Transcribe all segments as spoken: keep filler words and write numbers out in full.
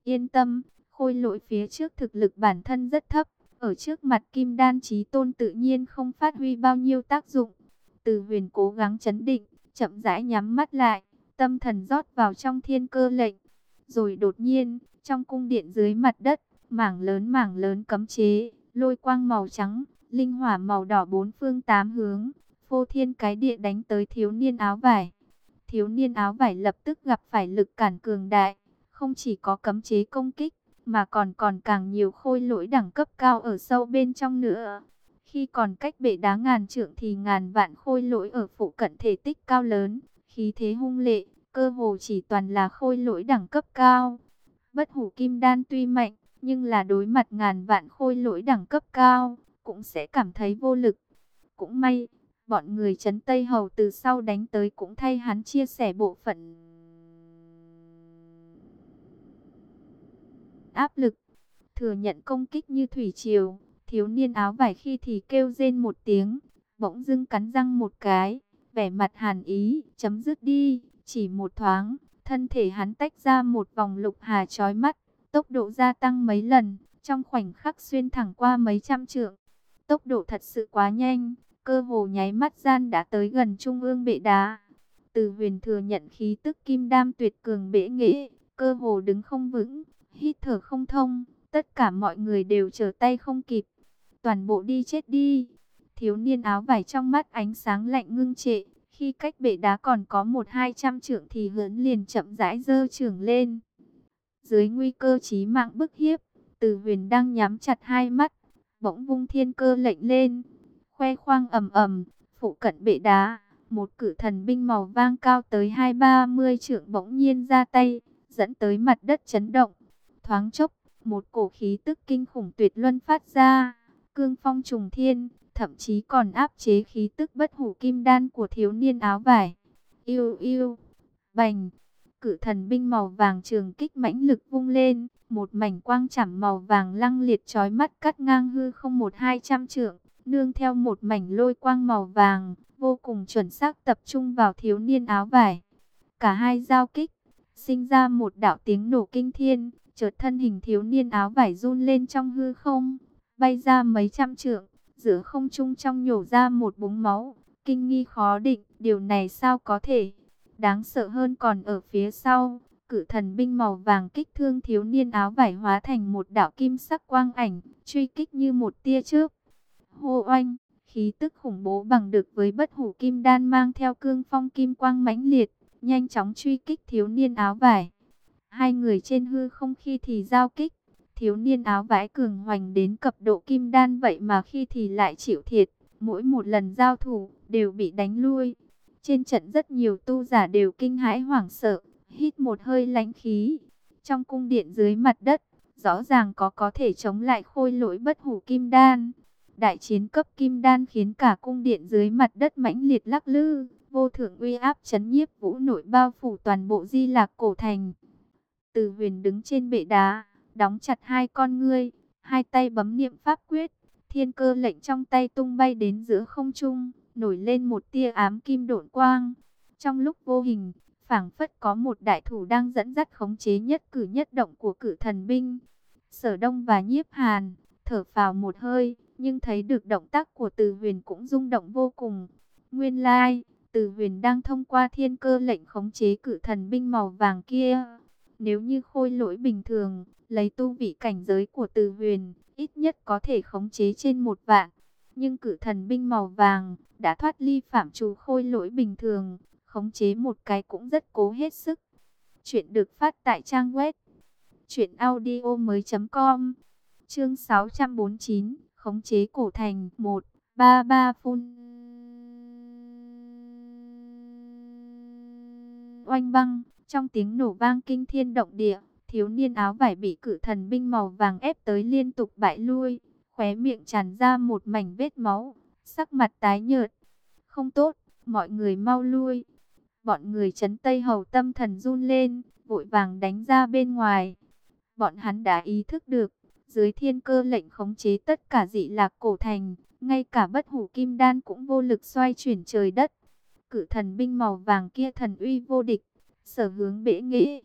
Yên tâm, khôi lỗi phía trước thực lực bản thân rất thấp, ở trước mặt kim đan chí tôn tự nhiên không phát huy bao nhiêu tác dụng. Từ Huyền cố gắng trấn định, chậm rãi nhắm mắt lại, tâm thần rót vào trong thiên cơ lệnh. Rồi đột nhiên, trong cung điện dưới mặt đất, mảng lớn mảng lớn cấm chế, lôi quang màu trắng, linh hỏa màu đỏ bốn phương tám hướng, phô thiên cái địa đánh tới thiếu niên áo vải. Thiếu niên áo vải lập tức gặp phải lực cản cường đại, không chỉ có cấm chế công kích, mà còn còn càng nhiều khôi lỗi đẳng cấp cao ở sâu bên trong nữa. Khi còn cách bệ đá ngàn trượng thì ngàn vạn khôi lỗi ở phụ cận thể tích cao lớn, khí thế hung lệ, cơ hồ chỉ toàn là khôi lỗi đẳng cấp cao. Bất hủ kim đan tuy mạnh, nhưng là đối mặt ngàn vạn khôi lỗi đẳng cấp cao, cũng sẽ cảm thấy vô lực. Cũng may, bọn người trấn Tây Hầu từ sau đánh tới cũng thay hắn chia sẻ bộ phận áp lực, thừa nhận công kích như thủy triều. Thiếu niên áo vải khi thì kêu rên một tiếng, bỗng dưng cắn răng một cái, vẻ mặt hàn ý, chấm dứt đi. Chỉ một thoáng, thân thể hắn tách ra một vòng lục hà chói mắt, tốc độ gia tăng mấy lần, trong khoảnh khắc xuyên thẳng qua mấy trăm trượng. Tốc độ thật sự quá nhanh, cơ hồ nháy mắt gian đã tới gần trung ương bệ đá. Từ Huyền thừa nhận khí tức kim đam tuyệt cường bẽ nghệ, cơ hồ đứng không vững, hít thở không thông, tất cả mọi người đều trở tay không kịp. Toàn bộ đi chết đi. Thiếu niên áo vải trong mắt ánh sáng lạnh ngưng trệ, khi cách bệ đá còn có một hai trăm trượng thì hớn liền chậm rãi giơ chưởng lên. Dưới nguy cơ chí mạng bức hiếp, Từ Huyền đang nhắm chặt hai mắt, bỗng vung thiên cơ lệnh lên, khoe khoang ầm ầm, phụ cận bệ đá, một cử thần binh màu vang cao tới hai ba mươi trượng bỗng nhiên ra tay, dẫn tới mặt đất chấn động. Thoáng chốc, một cổ khí tức kinh khủng tuyệt luân phát ra, cương phong trùng thiên, thậm chí còn áp chế khí tức bất hủ kim đan của thiếu niên áo vải. Yêu yêu, bành, cử thần binh màu vàng trường kích mãnh lực vung lên, một mảnh quang chảm màu vàng lăng liệt chói mắt cắt ngang hư không một hai trăm trượng, nương theo một mảnh lôi quang màu vàng, vô cùng chuẩn xác tập trung vào thiếu niên áo vải. Cả hai giao kích, sinh ra một đạo tiếng nổ kinh thiên, chợt thân hình thiếu niên áo vải run lên trong hư không, bay ra mấy trăm trượng, giữa không trung trong nhổ ra một búng máu, kinh nghi khó định, điều này sao có thể? Đáng sợ hơn còn ở phía sau, cử thần binh màu vàng kích thương thiếu niên áo vải hóa thành một đạo kim sắc quang ảnh, truy kích như một tia chớp. Hô oanh, khí tức khủng bố bằng được với bất hủ kim đan mang theo cương phong kim quang mãnh liệt, nhanh chóng truy kích thiếu niên áo vải. Hai người trên hư không khi thì giao kích, thiếu niên áo vải cường hoành đến cấp độ kim đan vậy mà khi thì lại chịu thiệt, mỗi một lần giao thủ đều bị đánh lui. Trên trận rất nhiều tu giả đều kinh hãi hoảng sợ, hít một hơi lãnh khí. Trong cung điện dưới mặt đất, rõ ràng có có thể chống lại khôi lỗi bất hủ kim đan. Đại chiến cấp kim đan khiến cả cung điện dưới mặt đất mãnh liệt lắc lư, vô thượng uy áp chấn nhiếp vũ nội bao phủ toàn bộ Di Lạc cổ thành. Từ Huyền đứng trên bệ đá, đóng chặt hai con ngươi, hai tay bấm niệm pháp quyết, thiên cơ lệnh trong tay tung bay đến giữa không trung, nổi lên một tia ám kim độn quang. Trong lúc vô hình, phảng phất có một đại thủ đang dẫn dắt khống chế nhất cử nhất động của cử thần binh. Sở Đông và Nhiếp Hàn thở phào một hơi, nhưng thấy được động tác của Từ Huyền cũng rung động vô cùng. Nguyên lai, Từ Huyền đang thông qua thiên cơ lệnh khống chế cử thần binh màu vàng kia. Nếu như khôi lỗi bình thường, lấy tu vị cảnh giới của Từ Huyền, ít nhất có thể khống chế trên một vạn. Nhưng cử thần binh màu vàng đã thoát ly phạm trù khôi lỗi bình thường, khống chế một cái cũng rất cố hết sức. Chuyện được phát tại trang web truyện audio mới chấm com. Chương sáu trăm bốn mươi chín, khống chế cổ thành một, ba ba phun. Oanh băng, trong tiếng nổ vang kinh thiên động địa, thiếu niên áo vải bị cử thần binh màu vàng ép tới liên tục bại lui, khóe miệng tràn ra một mảnh vết máu, sắc mặt tái nhợt. Không tốt, mọi người mau lui. Bọn người trấn Tây Hầu tâm thần run lên, vội vàng đánh ra bên ngoài. Bọn hắn đã ý thức được, dưới thiên cơ lệnh khống chế tất cả Dị Lạc cổ thành, ngay cả bất hủ kim đan cũng vô lực xoay chuyển trời đất. Cử thần binh màu vàng kia thần uy vô địch, sở hướng bẽ nghệ.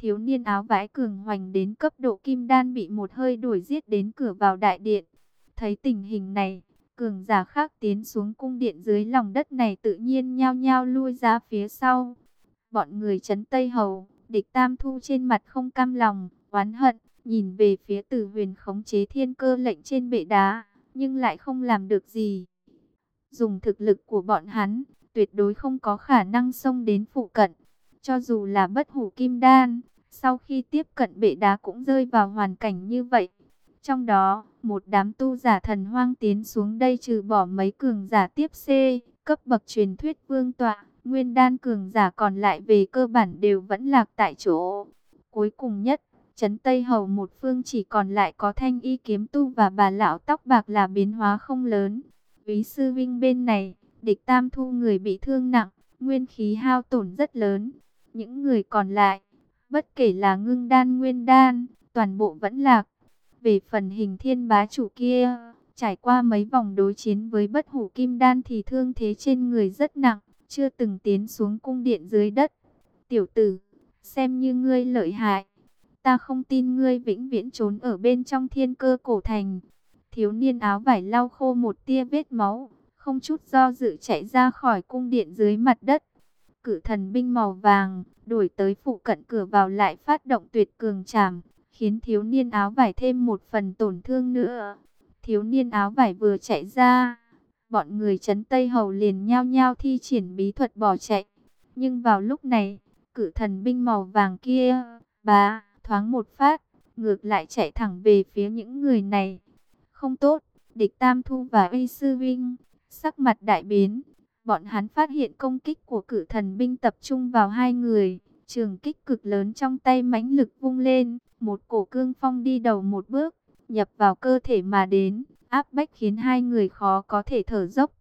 Thiếu niên áo vải cường hoành đến cấp độ kim đan bị một hơi đuổi giết đến cửa vào đại điện. Thấy tình hình này, cường giả khác tiến xuống cung điện dưới lòng đất này tự nhiên nhao nhao lui ra phía sau. Bọn người trấn Tây Hầu, Địch Tam Thu trên mặt không cam lòng, oán hận, nhìn về phía Từ Huyền khống chế thiên cơ lệnh trên bệ đá, nhưng lại không làm được gì. Dùng thực lực của bọn hắn, tuyệt đối không có khả năng xông đến phụ cận. Cho dù là bất hủ kim đan, sau khi tiếp cận bệ đá cũng rơi vào hoàn cảnh như vậy. Trong đó, một đám tu giả thần hoang tiến xuống đây trừ bỏ mấy cường giả tiếp C, cấp bậc truyền thuyết vương tọa, nguyên đan cường giả còn lại về cơ bản đều vẫn lạc tại chỗ. Cuối cùng nhất, trấn Tây Hầu một phương chỉ còn lại có Thanh Y kiếm tu và bà lão tóc bạc là biến hóa không lớn. Úy sư vinh bên này, Địch Tam Thu người bị thương nặng, nguyên khí hao tổn rất lớn. Những người còn lại, bất kể là ngưng đan nguyên đan, toàn bộ vẫn lạc. Về phần Hình Thiên bá chủ kia, trải qua mấy vòng đối chiến với bất hủ kim đan thì thương thế trên người rất nặng, chưa từng tiến xuống cung điện dưới đất. Tiểu tử, xem như ngươi lợi hại, ta không tin ngươi vĩnh viễn trốn ở bên trong thiên cơ cổ thành. Thiếu niên áo vải lau khô một tia vết máu, không chút do dự chạy ra khỏi cung điện dưới mặt đất. Cử thần binh màu vàng, đuổi tới phụ cận cửa vào lại phát động tuyệt cường trảm, khiến thiếu niên áo vải thêm một phần tổn thương nữa. Thiếu niên áo vải vừa chạy ra, bọn người trấn Tây Hầu liền nhao nhao thi triển bí thuật bỏ chạy. Nhưng vào lúc này, cử thần binh màu vàng kia, bá, thoáng một phát, ngược lại chạy thẳng về phía những người này. Không tốt, Địch Tam Thu và Uy Sư Vinh, sắc mặt đại biến. Bọn hắn phát hiện công kích của cử thần binh tập trung vào hai người. Trường kích cực lớn trong tay mãnh lực vung lên, một cổ cương phong đi đầu một bước, nhập vào cơ thể mà đến, áp bách khiến hai người khó có thể thở dốc.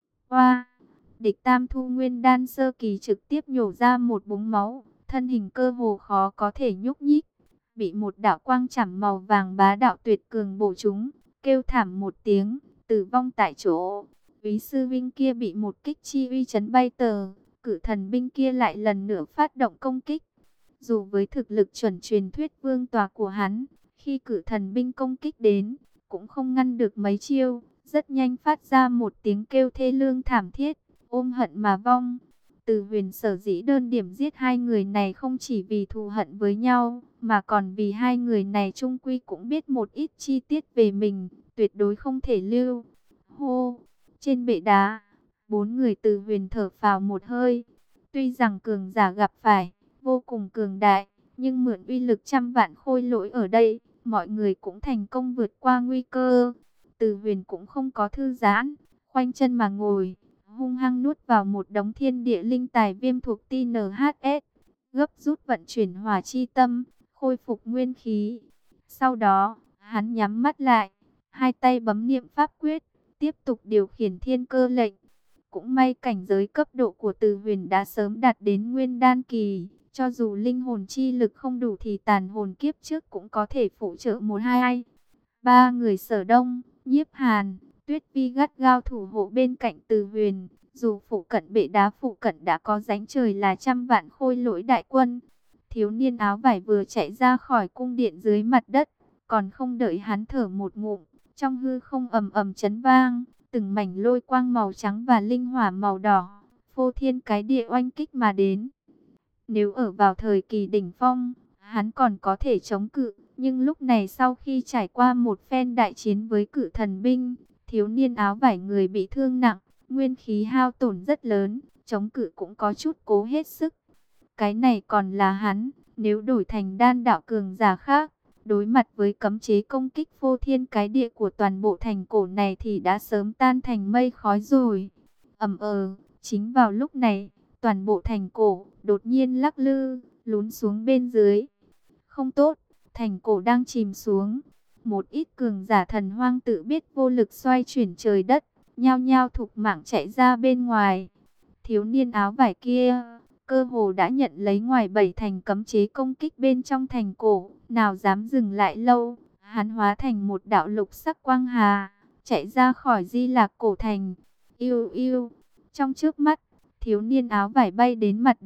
Hoa, Địch Tam Thu nguyên đan sơ kỳ trực tiếp nhổ ra một búng máu, thân hình cơ hồ khó có thể nhúc nhích, bị một đạo quang chảm màu vàng bá đạo tuyệt cường bổ trúng, kêu thảm một tiếng, tử vong tại chỗ. Úy sư vinh kia bị một kích chi uy chấn bay tờ, cử thần binh kia lại lần nữa phát động công kích. Dù với thực lực chuẩn truyền thuyết vương tòa của hắn, khi cử thần binh công kích đến, cũng không ngăn được mấy chiêu, rất nhanh phát ra một tiếng kêu thê lương thảm thiết, ôm hận mà vong. Từ Huyền sở dĩ đơn điểm giết hai người này không chỉ vì thù hận với nhau, mà còn vì hai người này chung quy cũng biết một ít chi tiết về mình, tuyệt đối không thể lưu. Hô! Trên bệ đá, bốn người Từ Huyền thở phào một hơi. Tuy rằng cường giả gặp phải vô cùng cường đại, nhưng mượn uy lực trăm vạn khôi lỗi ở đây, mọi người cũng thành công vượt qua nguy cơ. Từ Huyền cũng không có thư giãn, khoanh chân mà ngồi, hung hăng nuốt vào một đống thiên địa linh tài viêm thuộc tê en hát ét, gấp rút vận chuyển hỏa chi tâm, khôi phục nguyên khí. Sau đó, hắn nhắm mắt lại, hai tay bấm niệm pháp quyết, tiếp tục điều khiển thiên cơ lệnh. Cũng may cảnh giới cấp độ của Từ Huyền đã sớm đạt đến nguyên đan kỳ, cho dù linh hồn chi lực không đủ thì tàn hồn kiếp trước cũng có thể phụ trợ một hai ai. Ba người Sở Đông, Nhiếp Hàn, Tuyết Vi gắt gao thủ hộ bên cạnh Từ Huyền, dù phụ cận bệ đá phụ cận đã có dánh trời là trăm vạn khôi lỗi đại quân. Thiếu niên áo vải vừa chạy ra khỏi cung điện dưới mặt đất, còn không đợi hắn thở một ngụm, trong hư không ầm ầm chấn vang, từng mảnh lôi quang màu trắng và linh hỏa màu đỏ, phô thiên cái địa oanh kích mà đến. Nếu ở vào thời kỳ đỉnh phong, hắn còn có thể chống cự, nhưng lúc này sau khi trải qua một phen đại chiến với cự thần binh, thiếu niên áo vải người bị thương nặng, nguyên khí hao tổn rất lớn, chống cự cũng có chút cố hết sức. Cái này còn là hắn, nếu đổi thành đan đạo cường giả khác, đối mặt với cấm chế công kích phô thiên cái địa của toàn bộ thành cổ này thì đã sớm tan thành mây khói rồi. Ầm ờ, chính vào lúc này, toàn bộ thành cổ đột nhiên lắc lư, lún xuống bên dưới. Không tốt, thành cổ đang chìm xuống. Một ít cường giả thần hoang tự biết vô lực xoay chuyển trời đất, nhao nhao thục mạng chạy ra bên ngoài. Thiếu niên áo vải kia cơ hồ đã nhận lấy ngoài bảy thành cấm chế công kích bên trong thành cổ, nào dám dừng lại lâu, hắn hóa thành một đạo lục sắc quang hà, chạy ra khỏi Di Lạc cổ thành. Yêu yêu, trong trước mắt, thiếu niên áo vải bay đến mặt đất,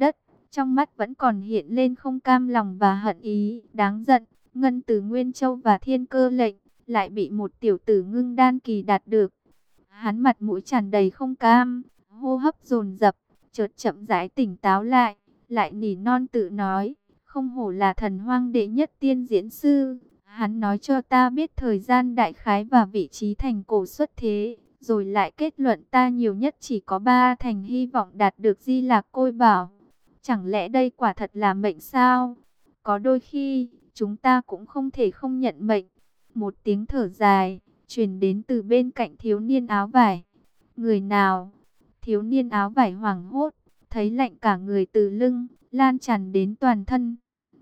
trong mắt vẫn còn hiện lên không cam lòng và hận ý. Đáng giận, Ngân Từ Nguyên Châu và Thiên Cơ lệnh lại bị một tiểu tử ngưng đan kỳ đạt được. Hắn mặt mũi tràn đầy không cam, hô hấp dồn dập, chợt chậm rãi tỉnh táo lại, lại nỉ non tự nói, không hổ là thần hoang đệ nhất tiên diễn sư. Hắn nói cho ta biết thời gian đại khái và vị trí thành cổ xuất thế, rồi lại kết luận ta nhiều nhất chỉ có ba thành hy vọng đạt được Di Lạc Côi Bảo. Chẳng lẽ đây quả thật là mệnh sao? Có đôi khi, chúng ta cũng không thể không nhận mệnh. Một tiếng thở dài, truyền đến từ bên cạnh thiếu niên áo vải. Người nào? Thiếu niên áo vải hoảng hốt, thấy lạnh cả người từ lưng, lan tràn đến toàn thân.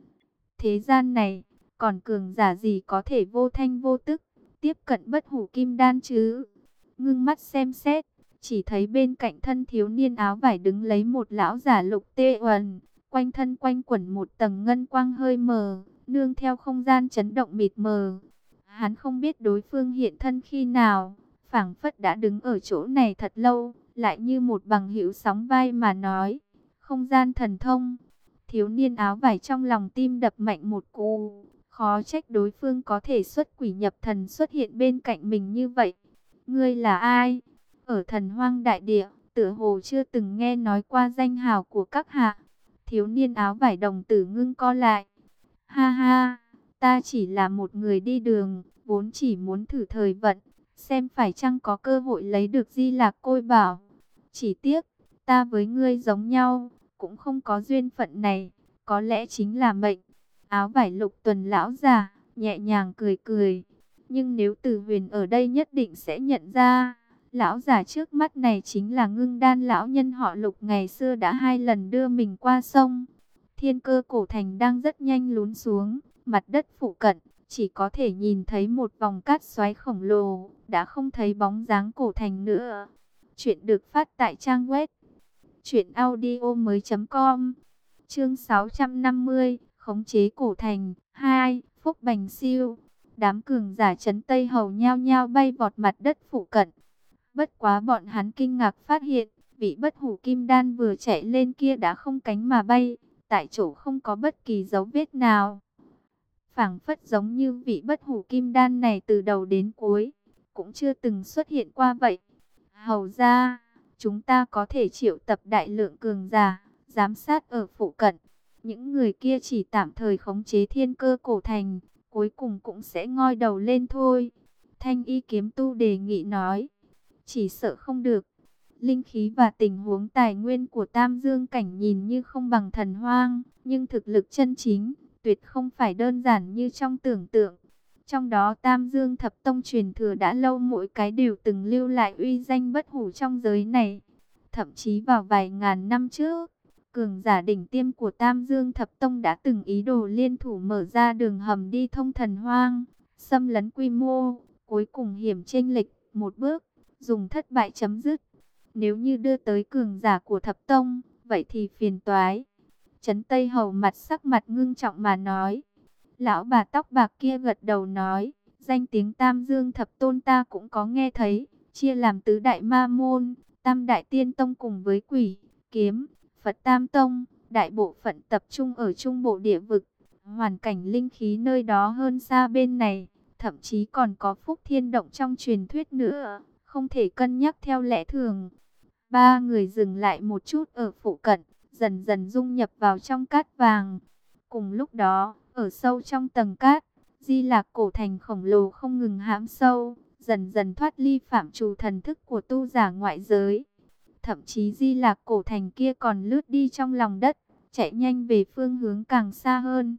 Thế gian này, còn cường giả gì có thể vô thanh vô tức, tiếp cận bất hủ kim đan chứ? Ngưng mắt xem xét, chỉ thấy bên cạnh thân thiếu niên áo vải đứng lấy một lão giả lục tê uẩn, quanh thân quanh quẩn một tầng ngân quang hơi mờ, nương theo không gian chấn động mịt mờ. Hắn không biết đối phương hiện thân khi nào, phảng phất đã đứng ở chỗ này thật lâu, lại như một bằng hữu sóng vai mà nói, không gian thần thông. Thiếu niên áo vải trong lòng tim đập mạnh một cú, khó trách đối phương có thể xuất quỷ nhập thần xuất hiện bên cạnh mình như vậy. Ngươi là ai? Ở thần hoang đại địa, tựa hồ chưa từng nghe nói qua danh hào của các hạ. Thiếu niên áo vải đồng tử ngưng co lại. Ha ha, ta chỉ là một người đi đường, vốn chỉ muốn thử thời vận, xem phải chăng có cơ hội lấy được Di Lạc Côi Bảo. Chỉ tiếc, ta với ngươi giống nhau, cũng không có duyên phận này, có lẽ chính là mệnh. Áo vải lục tuần lão già, nhẹ nhàng cười cười. Nhưng nếu Từ Huyền ở đây nhất định sẽ nhận ra, lão già trước mắt này chính là Ngưng Đan lão nhân họ Lục ngày xưa đã hai lần đưa mình qua sông. Thiên Cơ cổ thành đang rất nhanh lún xuống, mặt đất phụ cận, chỉ có thể nhìn thấy một vòng cát xoáy khổng lồ, đã không thấy bóng dáng cổ thành nữa. Chuyện được phát tại trang web truyện audio mới.com. Chương sáu trăm năm mươi, khống chế cổ thành hai, Phúc Bành Siêu. Đám cường giả trấn Tây Hầu nhao nhao bay vọt mặt đất phụ cận. Bất quá bọn hắn kinh ngạc phát hiện, vị bất hủ kim đan vừa chạy lên kia đã không cánh mà bay, tại chỗ không có bất kỳ dấu vết nào. Phảng phất giống như vị bất hủ kim đan này từ đầu đến cuối, cũng chưa từng xuất hiện qua vậy. Hầu ra, chúng ta có thể triệu tập đại lượng cường giả, giám sát ở phụ cận. Những người kia chỉ tạm thời khống chế Thiên Cơ cổ thành, cuối cùng cũng sẽ ngoi đầu lên thôi. Thanh Y kiếm tu đề nghị nói. Chỉ sợ không được. Linh khí và tình huống tài nguyên của Tam Dương cảnh nhìn như không bằng thần hoang, nhưng thực lực chân chính, tuyệt không phải đơn giản như trong tưởng tượng. Trong đó Tam Dương thập tông truyền thừa đã lâu, mỗi cái đều từng lưu lại uy danh bất hủ trong giới này. Thậm chí vào vài ngàn năm trước, cường giả đỉnh tiêm của Tam Dương thập tông đã từng ý đồ liên thủ mở ra đường hầm đi thông thần hoang, xâm lấn quy mô, cuối cùng hiểm chênh lệch một bước, dùng thất bại chấm dứt. Nếu như đưa tới cường giả của thập tông, vậy thì phiền toái. Trấn Tây Hầu mặt sắc mặt ngưng trọng mà nói. Lão bà tóc bạc kia gật đầu nói, danh tiếng Tam Dương thập tôn ta cũng có nghe thấy, chia làm tứ đại ma môn, Tam đại tiên tông cùng với Quỷ, Kiếm, Phật Tam tông, đại bộ phận tập trung ở trung bộ địa vực. Hoàn cảnh linh khí nơi đó hơn xa bên này, thậm chí còn có Phúc Thiên Động trong truyền thuyết nữa, không thể cân nhắc theo lẽ thường. Ba người dừng lại một chút ở phụ cận, dần dần dung nhập vào trong cát vàng. Cùng lúc đó, ở sâu trong tầng cát, Di Lạc cổ thành khổng lồ không ngừng hãm sâu, dần dần thoát ly phạm trù thần thức của tu giả ngoại giới. Thậm chí Di Lạc cổ thành kia còn lướt đi trong lòng đất, chạy nhanh về phương hướng càng xa hơn.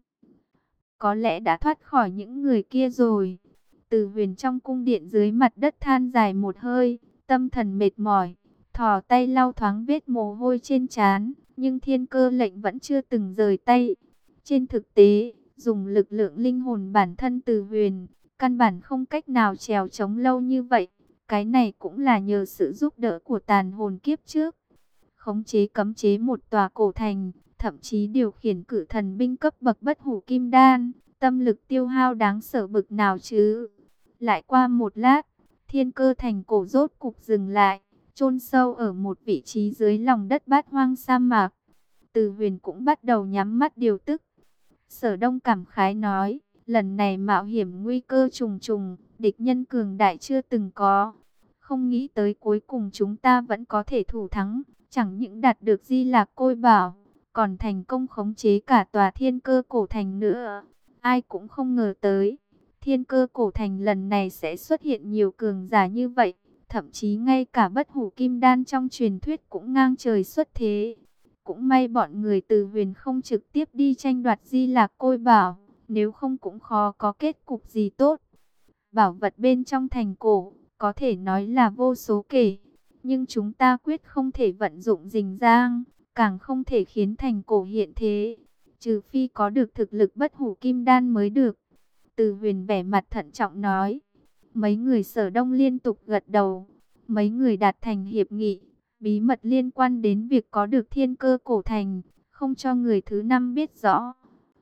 Có lẽ đã thoát khỏi những người kia rồi. Từ Huyền trong cung điện dưới mặt đất than dài một hơi, tâm thần mệt mỏi, thò tay lau thoáng vết mồ hôi trên trán, nhưng Thiên Cơ lệnh vẫn chưa từng rời tay. Trên thực tế, dùng lực lượng linh hồn bản thân Từ Huyền, căn bản không cách nào trèo chống lâu như vậy. Cái này cũng là nhờ sự giúp đỡ của tàn hồn kiếp trước. Khống chế cấm chế một tòa cổ thành, thậm chí điều khiển cử thần binh cấp bậc bất hủ kim đan, tâm lực tiêu hao đáng sợ bực nào chứ. Lại qua một lát, Thiên Cơ thành cổ rốt cục dừng lại, chôn sâu ở một vị trí dưới lòng đất bát hoang sa mạc. Từ Huyền cũng bắt đầu nhắm mắt điều tức. Sở Đông cảm khái nói, lần này mạo hiểm nguy cơ trùng trùng, địch nhân cường đại chưa từng có. Không nghĩ tới cuối cùng chúng ta vẫn có thể thủ thắng, chẳng những đạt được Di Lạc Côi Bảo, còn thành công khống chế cả tòa Thiên Cơ Cổ Thành nữa. Ai cũng không ngờ tới, Thiên Cơ Cổ Thành lần này sẽ xuất hiện nhiều cường giả như vậy, thậm chí ngay cả Bất Hủ Kim Đan trong truyền thuyết cũng ngang trời xuất thế. Cũng may bọn người Từ Huyền không trực tiếp đi tranh đoạt Di Lạc Côi Bảo, nếu không cũng khó có kết cục gì tốt. Bảo vật bên trong thành cổ, có thể nói là vô số kể, nhưng chúng ta quyết không thể vận dụng rình rang, càng không thể khiến thành cổ hiện thế, trừ phi có được thực lực Bất Hủ Kim Đan mới được. Từ Huyền vẻ mặt thận trọng nói. Mấy người Sở Đông liên tục gật đầu. Mấy người đạt thành hiệp nghị, bí mật liên quan đến việc có được Thiên Cơ Cổ Thành, không cho người thứ năm biết rõ.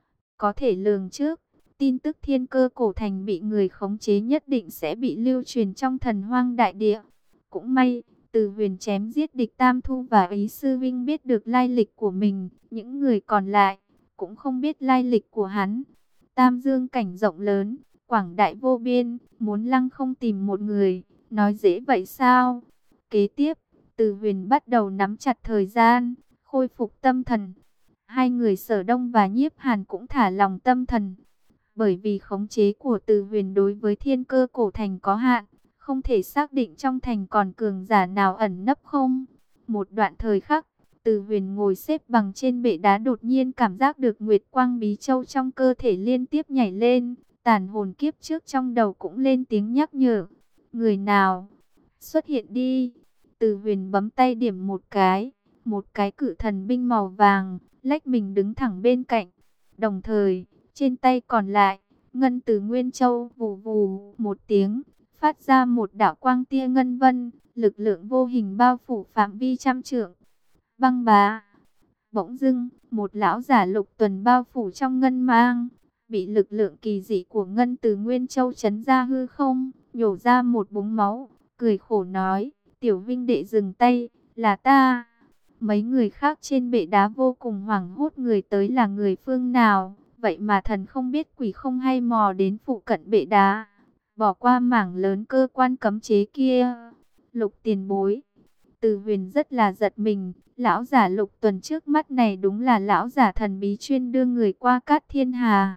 Có thể lường trước, tin tức Thiên Cơ Cổ Thành bị người khống chế nhất định sẽ bị lưu truyền trong Thần Hoang đại địa. Cũng may, Từ Huyền chém giết địch Tam Thu và Ý Sư Vinh biết được lai lịch của mình, những người còn lại cũng không biết lai lịch của hắn. Tam Dương cảnh rộng lớn, quảng đại vô biên, muốn lăng không tìm một người, nói dễ vậy sao? Kế tiếp, Từ Huyền bắt đầu nắm chặt thời gian, khôi phục tâm thần. Hai người Sở Đông và Nhiếp Hàn cũng thả lòng tâm thần. Bởi vì khống chế của Từ Huyền đối với Thiên Cơ Cổ Thành có hạn, không thể xác định trong thành còn cường giả nào ẩn nấp không. Một đoạn thời khắc, Từ Huyền ngồi xếp bằng trên bệ đá, đột nhiên cảm giác được Nguyệt Quang Bí Châu trong cơ thể liên tiếp nhảy lên. Tàn hồn kiếp trước trong đầu cũng lên tiếng nhắc nhở. Người nào? Xuất hiện đi. Từ Huyền bấm tay điểm một cái. Một cái cự thần binh màu vàng, lách mình đứng thẳng bên cạnh. Đồng thời, trên tay còn lại, ngân từ Nguyên Châu vù vù một tiếng, phát ra một đạo quang tia ngân vân, lực lượng vô hình bao phủ phạm vi trăm trượng. Băng bá. Bỗng dưng, một lão giả lục tuần bao phủ trong ngân mang, bị lực lượng kỳ dị của ngân từ Nguyên Châu chấn ra hư không, nhổ ra một búng máu, cười khổ nói, tiểu vinh đệ dừng tay, là ta. Mấy người khác trên bệ đá vô cùng hoảng hốt, người tới là người phương nào, vậy mà thần không biết quỷ không hay mò đến phụ cận bệ đá, bỏ qua mảng lớn cơ quan cấm chế kia. Lục tiền bối. Từ Huyền rất là giật mình, lão giả lục tuần trước mắt này đúng là lão giả thần bí chuyên đưa người qua Cát Thiên Hà.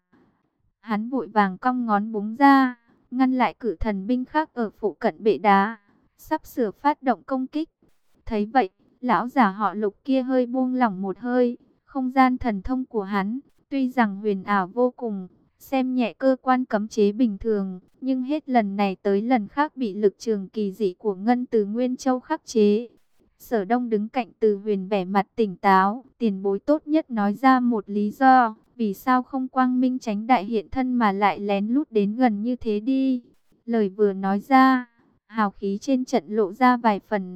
Hắn vội vàng cong ngón búng ra, ngăn lại cự thần binh khác ở phụ cận bệ đá, sắp sửa phát động công kích. Thấy vậy, lão giả họ Lục kia hơi buông lỏng một hơi. Không gian thần thông của hắn, tuy rằng huyền ảo vô cùng, xem nhẹ cơ quan cấm chế bình thường, nhưng hết lần này tới lần khác bị lực trường kỳ dị của ngân từ Nguyên Châu khắc chế. Sở Đông đứng cạnh Từ Huyền vẻ mặt tỉnh táo, tiền bối tốt nhất nói ra một lý do, vì sao không quang minh tránh đại hiện thân mà lại lén lút đến gần như thế đi. Lời vừa nói ra, hào khí trên trận lộ ra vài phần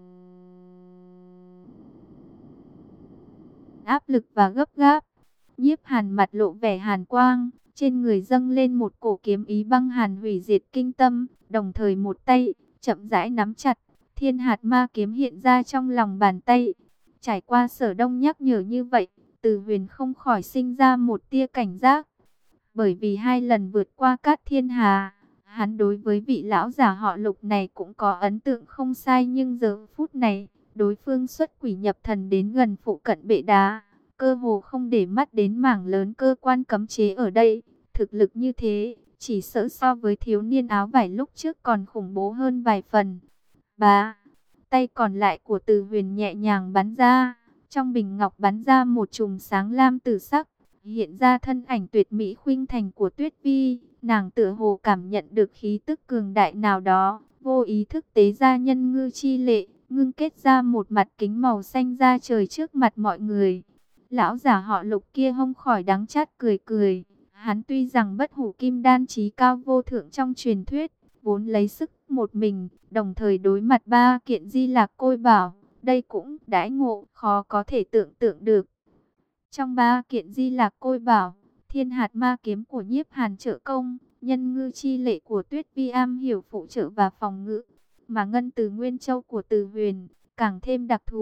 áp lực và gấp gáp. Nhiếp Hàn mặt lộ vẻ hàn quang, trên người dâng lên một cổ kiếm ý băng hàn hủy diệt kinh tâm, đồng thời một tay chậm rãi nắm chặt, thiên hạt ma kiếm hiện ra trong lòng bàn tay. Trải qua Sở Đông nhắc nhở như vậy, Từ Huyền không khỏi sinh ra một tia cảnh giác. Bởi vì hai lần vượt qua Cát Thiên Hà, hắn đối với vị lão giả họ Lục này cũng có ấn tượng không sai, nhưng giờ phút này, đối phương xuất quỷ nhập thần đến gần phụ cận bệ đá, cơ hồ không để mắt đến mảng lớn cơ quan cấm chế ở đây. Thực lực như thế, chỉ sợ so với thiếu niên áo vải lúc trước còn khủng bố hơn vài phần. Bá, tay còn lại của Từ Huyền nhẹ nhàng bắn ra, trong bình ngọc bắn ra một chùm sáng lam tử sắc, hiện ra thân ảnh tuyệt mỹ khuynh thành của Tuyết Vi. Nàng tựa hồ cảm nhận được khí tức cường đại nào đó, vô ý thức tế ra nhân ngư chi lệ, ngưng kết ra một mặt kính màu xanh da trời trước mặt mọi người. Lão giả họ Lục kia không khỏi đắng chát cười cười. Hắn tuy rằng bất hủ kim đan chí cao vô thượng trong truyền thuyết, vốn lấy sức một mình, đồng thời đối mặt ba kiện di lạc côi bảo, đây cũng đãi ngộ khó có thể tưởng tượng được. Trong ba kiện di lạc côi bảo, thiên hạt ma kiếm của Nhiếp Hàn trợ công, nhân ngư chi lệ của Tuyết Vi am hiểu phụ trợ và phòng ngự, mà ngân từ Nguyên Châu của Từ Huyền càng thêm đặc thù,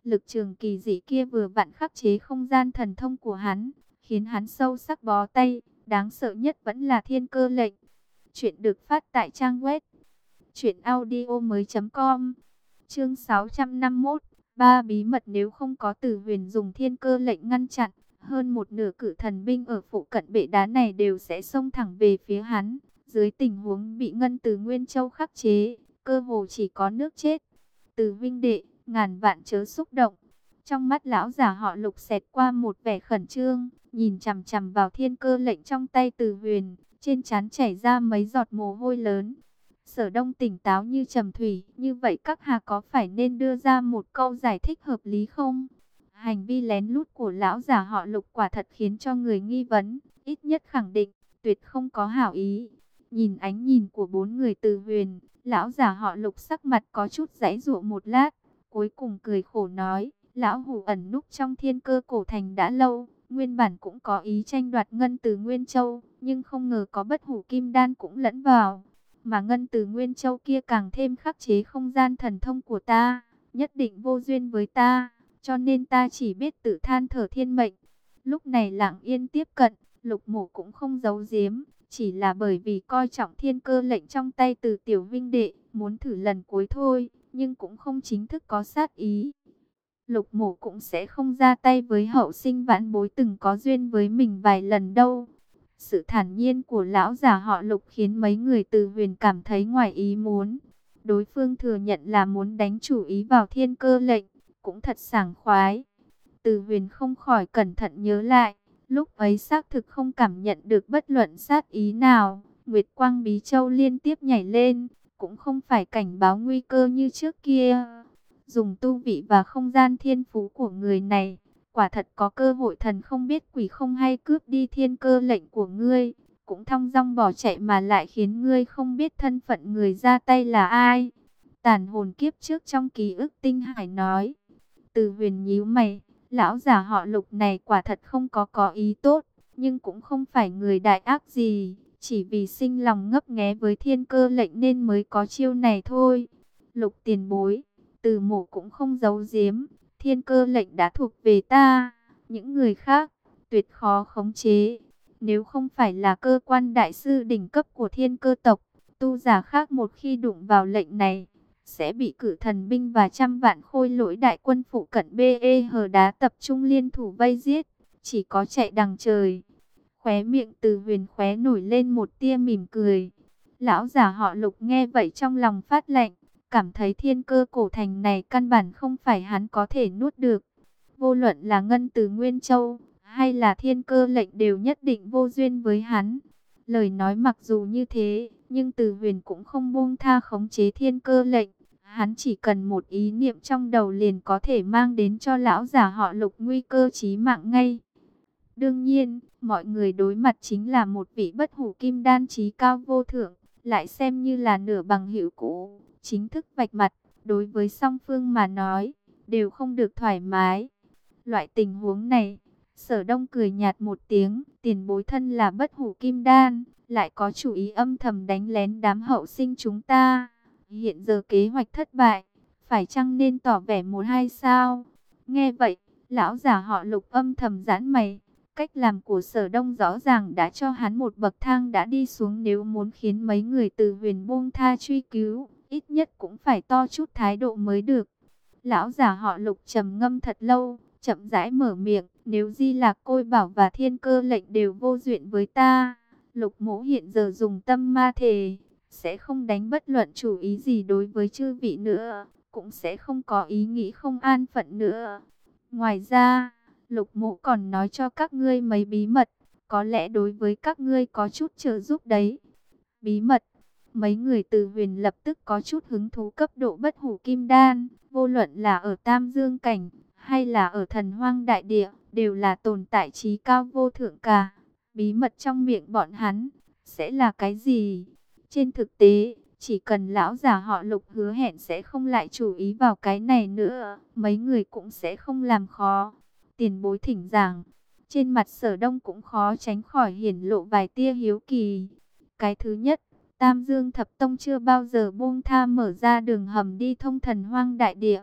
Lực trường kỳ dị kia vừa vặn khắc chế không gian thần thông của hắn, khiến hắn sâu sắc bó tay. Đáng sợ nhất vẫn là thiên cơ lệnh. Chuyện được phát tại trang web truyện audio mới chấm com. Chương sáu trăm năm mươi mốt. Ba bí mật. Nếu không có Từ Huyền dùng thiên cơ lệnh ngăn chặn, hơn một nửa cử thần binh ở phụ cận bệ đá này đều sẽ xông thẳng về phía hắn. Dưới tình huống bị Ngân Từ Nguyên Châu khắc chế, cơ hồ chỉ có nước chết. Từ huynh đệ, ngàn vạn chớ xúc động. Trong mắt lão già họ Lục xẹt qua một vẻ khẩn trương, nhìn chằm chằm vào thiên cơ lệnh trong tay Từ Huyền, trên trán chảy ra mấy giọt mồ hôi lớn. Sở Đông tỉnh táo như trầm thủy, như vậy các hạ có phải nên đưa ra một câu giải thích hợp lý không? Hành vi lén lút của lão già họ Lục quả thật khiến cho người nghi vấn, ít nhất khẳng định, tuyệt không có hảo ý. Nhìn ánh nhìn của bốn người Từ Huyền, lão già họ Lục sắc mặt có chút giãy giụa một lát, cuối cùng cười khổ nói, lão hủ ẩn núp trong thiên cơ cổ thành đã lâu, nguyên bản cũng có ý tranh đoạt Ngân Từ Nguyên Châu, nhưng không ngờ có Bất Hủ Kim Đan cũng lẫn vào. Mà Ngân Từ Nguyên Châu kia càng thêm khắc chế không gian thần thông của ta, nhất định vô duyên với ta, cho nên ta chỉ biết tự than thở thiên mệnh. Lúc này Lặng Yên tiếp cận, Lục Mộ cũng không giấu giếm, chỉ là bởi vì coi trọng thiên cơ lệnh trong tay Từ tiểu huynh đệ, muốn thử lần cuối thôi, nhưng cũng không chính thức có sát ý. Lục Mộ cũng sẽ không ra tay với hậu sinh vãn bối từng có duyên với mình vài lần đâu. Sự thản nhiên của lão già họ Lục khiến mấy người Từ Huyền cảm thấy ngoài ý muốn. Đối phương thừa nhận là muốn đánh chủ ý vào thiên cơ lệnh, cũng thật sảng khoái. Từ Huyền không khỏi cẩn thận nhớ lại, lúc ấy xác thực không cảm nhận được bất luận sát ý nào. Nguyệt Quang Bí Châu liên tiếp nhảy lên, cũng không phải cảnh báo nguy cơ như trước kia. Dùng tu vị và không gian thiên phú của người này, quả thật có cơ hội thần không biết quỷ không hay cướp đi thiên cơ lệnh của ngươi, cũng thong dong bỏ chạy mà lại khiến ngươi không biết thân phận người ra tay là ai. Tàn hồn kiếp trước trong ký ức tinh hải nói. Từ Huyền nhíu mày, lão già họ Lục này quả thật không có có ý tốt, nhưng cũng không phải người đại ác gì, chỉ vì sinh lòng ngấp nghé với thiên cơ lệnh nên mới có chiêu này thôi. Lục tiền bối, Từ Mộ cũng không giấu giếm, thiên cơ lệnh đã thuộc về ta, những người khác tuyệt khó khống chế. Nếu không phải là cơ quan đại sư đỉnh cấp của thiên cơ tộc, tu giả khác một khi đụng vào lệnh này, sẽ bị cử thần binh và trăm vạn khôi lỗi đại quân phụ cận bê e hờ đá tập trung liên thủ vây giết, chỉ có chạy đằng trời. Khóe miệng Từ Huyền khóe nổi lên một tia mỉm cười. Lão già họ Lục nghe vậy trong lòng phát lạnh, cảm thấy thiên cơ cổ thành này căn bản không phải hắn có thể nuốt được. Vô luận là Ngân Từ Nguyên Châu hay là thiên cơ lệnh đều nhất định vô duyên với hắn. Lời nói mặc dù như thế, nhưng Từ Huyền cũng không buông tha khống chế thiên cơ lệnh. Hắn chỉ cần một ý niệm trong đầu liền có thể mang đến cho lão già họ Lục nguy cơ chí mạng ngay. Đương nhiên, mọi người đối mặt chính là một vị Bất Hủ Kim Đan chí cao vô thượng, lại xem như là nửa bằng hữu cũ. Chính thức vạch mặt, đối với song phương mà nói, đều không được thoải mái. Loại tình huống này, Sở Đông cười nhạt một tiếng, tiền bối thân là Bất Hủ Kim Đan, lại có chủ ý âm thầm đánh lén đám hậu sinh chúng ta. Hiện giờ kế hoạch thất bại, phải chăng nên tỏ vẻ một hai sao? Nghe vậy, lão già họ Lục âm thầm giãn mày. Cách làm của Sở Đông rõ ràng đã cho hắn một bậc thang đã đi xuống, nếu muốn khiến mấy người Từ Huyền buông tha truy cứu, ít nhất cũng phải to chút thái độ mới được. Lão già họ Lục trầm ngâm thật lâu, chậm rãi mở miệng, nếu Di Lạc Côi Bảo và thiên cơ lệnh đều vô duyên với ta, Lục Mỗ hiện giờ dùng tâm ma thề, sẽ không đánh bất luận chủ ý gì đối với chư vị nữa, cũng sẽ không có ý nghĩ không an phận nữa. Ngoài ra, Lục Mỗ còn nói cho các ngươi mấy bí mật, có lẽ đối với các ngươi có chút trợ giúp đấy. Bí mật? Mấy người Từ Huyền lập tức có chút hứng thú. Cấp độ Bất Hủ Kim Đan, vô luận là ở Tam Dương Cảnh hay là ở Thần Hoang Đại Địa, đều là tồn tại chí cao vô thượng cả. Bí mật trong miệng bọn hắn sẽ là cái gì? Trên thực tế, chỉ cần lão già họ Lục hứa hẹn sẽ không lại chú ý vào cái này nữa, mấy người cũng sẽ không làm khó. Tiền bối thỉnh giảng. Trên mặt Sở Đông cũng khó tránh khỏi hiển lộ vài tia hiếu kỳ. Cái thứ nhất, Tam Dương Thập Tông chưa bao giờ buông tha mở ra đường hầm đi thông Thần Hoang Đại Địa.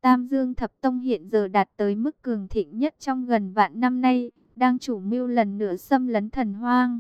Tam Dương Thập Tông hiện giờ đạt tới mức cường thịnh nhất trong gần vạn năm nay, đang chủ mưu lần nữa xâm lấn Thần Hoang.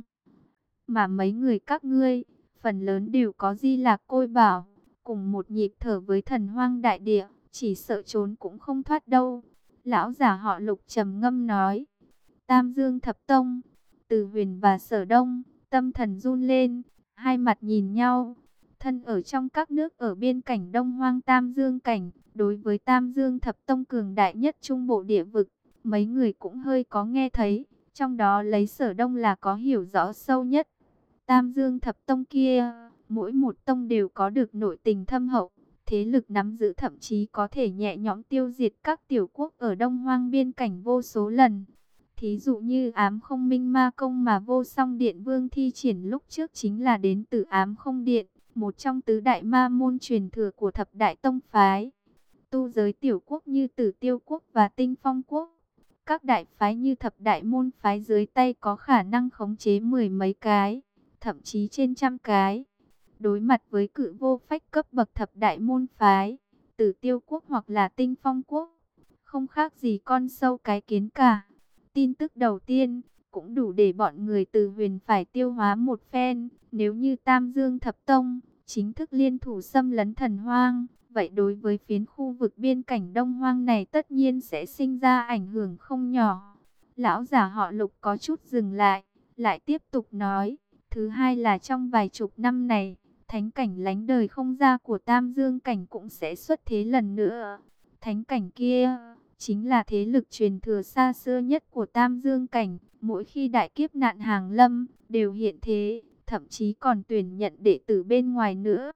Mà mấy người các ngươi, phần lớn đều có Di Lạc Côi Bảo, cùng một nhịp thở với Thần Hoang đại địa, chỉ sợ trốn cũng không thoát đâu. Lão giả họ Lục trầm ngâm nói. Tam Dương Thập Tông, Từ Huyền và Sở Đông, tâm thần run lên, hai mặt nhìn nhau. Thân ở trong các nước ở biên cảnh Đông Hoang Tam Dương cảnh, đối với Tam Dương Thập Tông cường đại nhất trung bộ địa vực, mấy người cũng hơi có nghe thấy, trong đó lấy Sở Đông là có hiểu rõ sâu nhất. Tam Dương Thập Tông kia, mỗi một tông đều có được nội tình thâm hậu, thế lực nắm giữ thậm chí có thể nhẹ nhõm tiêu diệt các tiểu quốc ở Đông Hoang biên cảnh vô số lần. Thí dụ như Ám Không Minh Ma Công mà Vô Song Điện Vương thi triển lúc trước chính là đến từ Ám Không Điện, một trong tứ đại ma môn truyền thừa của thập đại tông phái. Tu giới tiểu quốc như Tử Tiêu Quốc và Tinh Phong Quốc, các đại phái như thập đại môn phái dưới tay có khả năng khống chế mười mấy cái, thậm chí trên trăm cái. Đối mặt với cự vô phách cấp bậc thập đại môn phái, Tử Tiêu Quốc hoặc là Tinh Phong Quốc, không khác gì con sâu cái kiến cả. Tin tức đầu tiên cũng đủ để bọn người Từ Huyền phải tiêu hóa một phen. Nếu như Tam Dương Thập Tông chính thức liên thủ xâm lấn Thần Hoang, vậy đối với phiến khu vực biên cảnh Đông Hoang này tất nhiên sẽ sinh ra ảnh hưởng không nhỏ. Lão giả họ Lục có chút dừng lại, lại tiếp tục nói. Thứ hai là trong vài chục năm này, thánh cảnh lánh đời không ra của Tam Dương cảnh cũng sẽ xuất thế lần nữa. Thánh cảnh kia chính là thế lực truyền thừa xa xưa nhất của Tam Dương cảnh, mỗi khi đại kiếp nạn hàng lâm đều hiện thế, thậm chí còn tuyển nhận đệ tử bên ngoài nữa.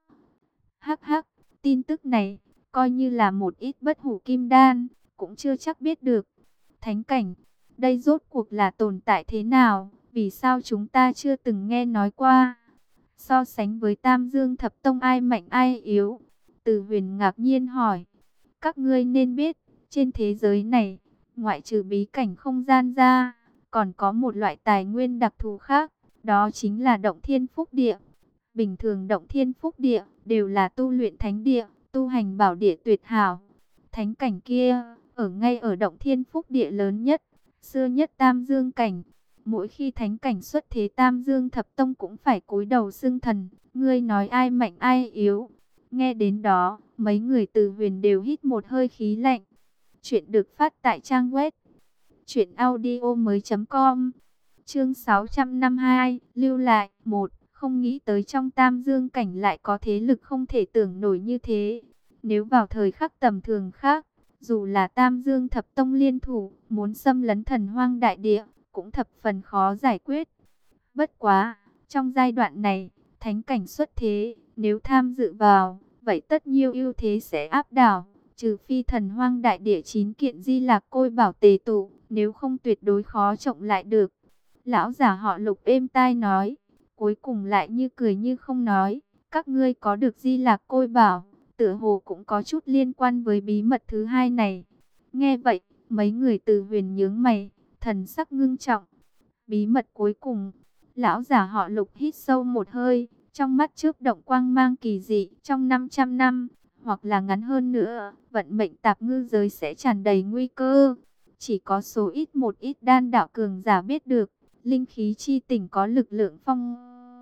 Hắc hắc, tin tức này coi như là một ít bất hủ kim đan, cũng chưa chắc biết được. Thánh cảnh, đây rốt cuộc là tồn tại thế nào, vì sao chúng ta chưa từng nghe nói qua? So sánh với Tam Dương Thập Tông ai mạnh ai yếu? Từ Huyền ngạc nhiên hỏi. Các ngươi nên biết, trên thế giới này, ngoại trừ bí cảnh không gian ra, còn có một loại tài nguyên đặc thù khác, đó chính là động thiên phúc địa. Bình thường động thiên phúc địa đều là tu luyện thánh địa, tu hành bảo địa tuyệt hảo. Thánh cảnh kia, ở ngay ở động thiên phúc địa lớn nhất, xưa nhất Tam Dương cảnh. Mỗi khi thánh cảnh xuất thế Tam Dương Thập Tông cũng phải cúi đầu xưng thần. Ngươi nói ai mạnh ai yếu? Nghe đến đó, mấy người Từ Huyền đều hít một hơi khí lạnh. Chuyện được phát tại trang web truyện audio mới chấm com. Chương sáu trăm năm mươi hai, lưu lại. Một, không nghĩ tới trong Tam Dương cảnh lại có thế lực không thể tưởng nổi như thế. Nếu vào thời khắc tầm thường khác, dù là Tam Dương Thập Tông liên thủ, muốn xâm lấn Thần Hoang đại địa, cũng thập phần khó giải quyết. Bất quá, trong giai đoạn này, thánh cảnh xuất thế, nếu tham dự vào, vậy tất nhiêu ưu thế sẽ áp đảo, trừ phi Thần Hoang đại địa chín kiện Di Lạc Côi Bảo tề tụ, nếu không tuyệt đối khó trọng lại được. Lão giả họ Lục êm tai nói, cuối cùng lại như cười như không nói, các ngươi có được Di Lạc Côi Bảo, tựa hồ cũng có chút liên quan với bí mật thứ hai này. Nghe vậy, mấy người Từ Huyền nhướng mày, thần sắc ngưng trọng. Bí mật cuối cùng, lão giả họ Lục hít sâu một hơi, trong mắt chớp động quang mang kỳ dị. Trong năm trăm năm, hoặc là ngắn hơn nữa, vận mệnh tạp ngư giới sẽ tràn đầy nguy cơ. Chỉ có số ít một ít đan đạo cường giả biết được, linh khí chi tỉnh có lực lượng phong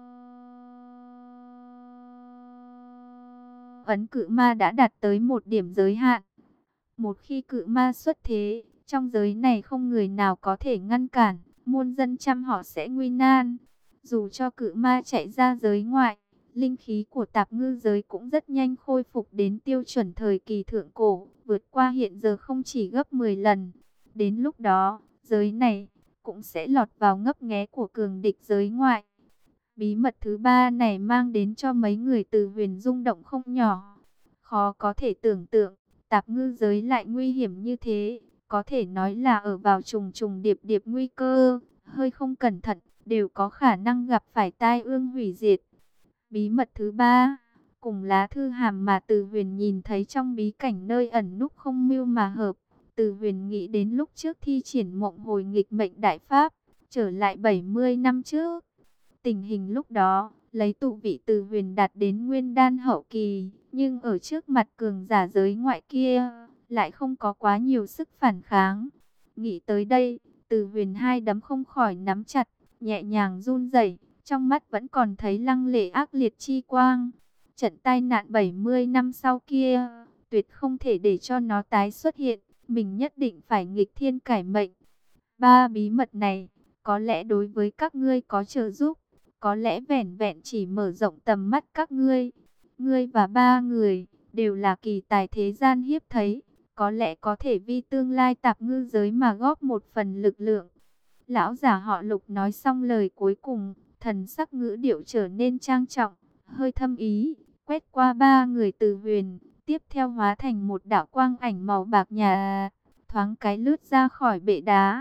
ấn cự ma đã đạt tới một điểm giới hạn. Một khi cự ma xuất thế, trong giới này không người nào có thể ngăn cản, muôn dân trăm họ sẽ nguy nan. Dù cho cự ma chạy ra giới ngoại, linh khí của tạp ngư giới cũng rất nhanh khôi phục đến tiêu chuẩn thời kỳ thượng cổ, vượt qua hiện giờ không chỉ gấp mười lần. Đến lúc đó, giới này cũng sẽ lọt vào ngấp nghé của cường địch giới ngoại. Bí mật thứ ba này mang đến cho mấy người Từ Huyền rung động không nhỏ. Khó có thể tưởng tượng, tạp ngư giới lại nguy hiểm như thế, có thể nói là ở vào trùng trùng điệp điệp nguy cơ, hơi không cẩn thận, đều có khả năng gặp phải tai ương hủy diệt. Bí mật thứ ba, cùng lá thư hàm mà Từ Huyền nhìn thấy trong bí cảnh nơi ẩn núp không mưu mà hợp. Từ Huyền nghĩ đến lúc trước thi triển mộng hồi nghịch mệnh đại pháp, trở lại bảy mươi năm trước. Tình hình lúc đó, lấy tụ vị Từ Huyền đạt đến nguyên đan hậu kỳ, nhưng ở trước mặt cường giả giới ngoại kia, lại không có quá nhiều sức phản kháng. Nghĩ tới đây, Từ Huyền hai đấm không khỏi nắm chặt, nhẹ nhàng run rẩy, trong mắt vẫn còn thấy lăng lệ ác liệt chi quang. Trận tai nạn bảy mươi năm sau kia, tuyệt không thể để cho nó tái xuất hiện, mình nhất định phải nghịch thiên cải mệnh. Ba bí mật này, có lẽ đối với các ngươi có trợ giúp, có lẽ vẻn vẹn chỉ mở rộng tầm mắt các ngươi. Ngươi và ba người đều là kỳ tài thế gian hiếp thấy, có lẽ có thể vì tương lai tạp ngư giới mà góp một phần lực lượng. Lão giả họ Lục nói xong lời cuối cùng, thần sắc ngữ điệu trở nên trang trọng, hơi thâm ý, quét qua ba người Từ Huyền, tiếp theo hóa thành một đạo quang ảnh màu bạc nhà, thoáng cái lướt ra khỏi bệ đá.